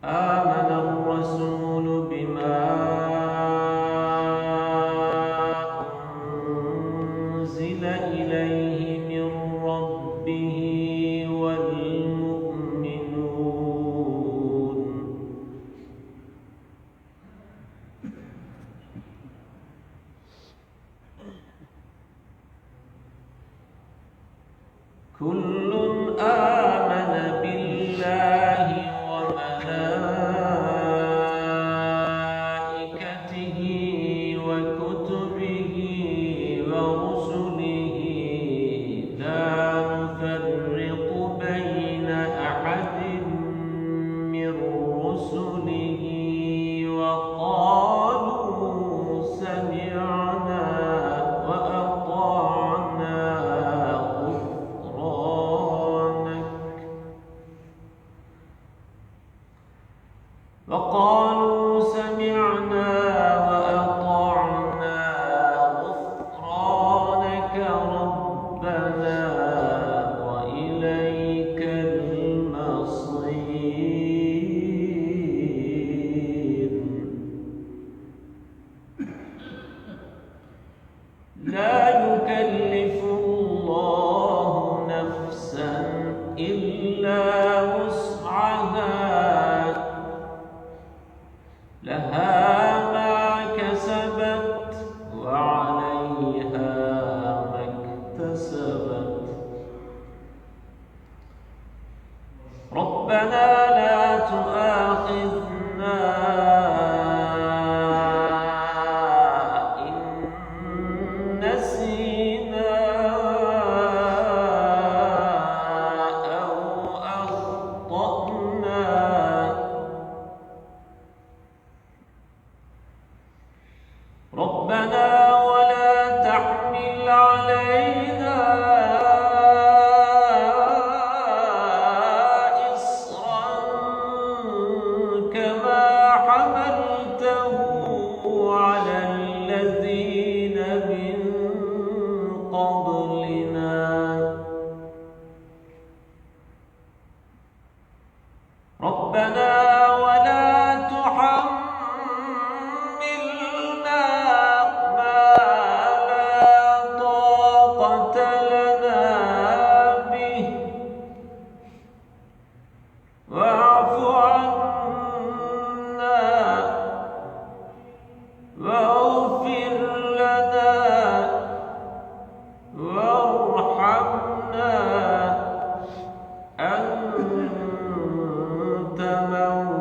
آمن الرسول بما أنزل إليه من ربه والمؤمنون كل آمن بالله وملائكته وكتبه ورسله لا نفرق بين أحد من رسله وقالوا سمعنا وأطعنا غفرانك ربنا وإليك المصير لا يكلف الله نفسا إلا وسعها لها ما كسبت وعليها ما اكتسبت ربنا لا تؤاخذنا إن نسينا أو أخطأنا ربنا ولا تحمل علينا إصرا كما حملته على الذين من قبلنا ربنا ولا تحملنا ما لا طاقة لنا به واعف عنا واغفر لنا وارحمنا أنت مولانا